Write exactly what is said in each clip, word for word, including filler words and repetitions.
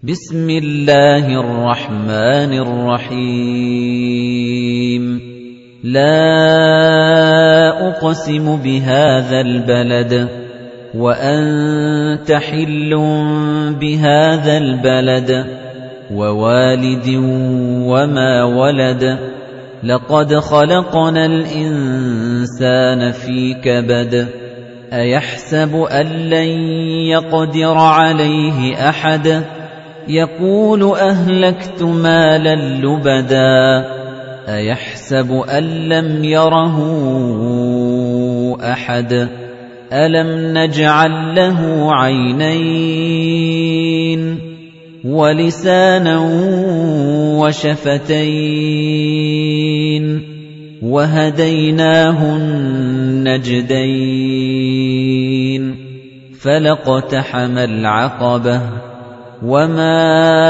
بسم الله الرحمن الرحيم لا أقسم بهذا البلد وأنت حل بهذا البلد ووالد وما ولد لقد خلقنا الإنسان في كبد أيحسب أن لن يقدر عليه أحد يقول أهلكت مالا لبدا أيحسب أن لم يره أحد ألم نجعل له عينين ولسانا وشفتين وهديناه النجدين فلاقتحم العقبة وما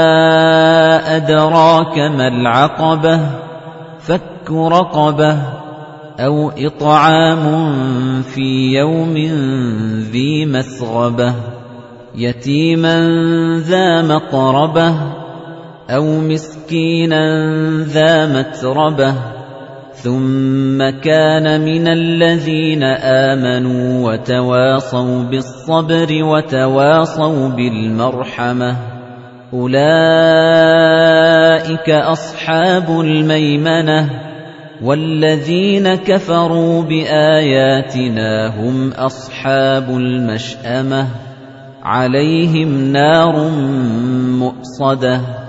أدراك ما العقبة فك رقبة أو إطعام في يوم ذي مسغبة يتيما ذا مقربة أو مسكينا ذا متربة ثم كان من الذين آمنوا وتواصوا بالصبر وتواصوا بالمرحمة أولئك أصحاب الميمنة والذين كفروا بآياتنا هم أصحاب المشأمة عليهم نار مؤصدة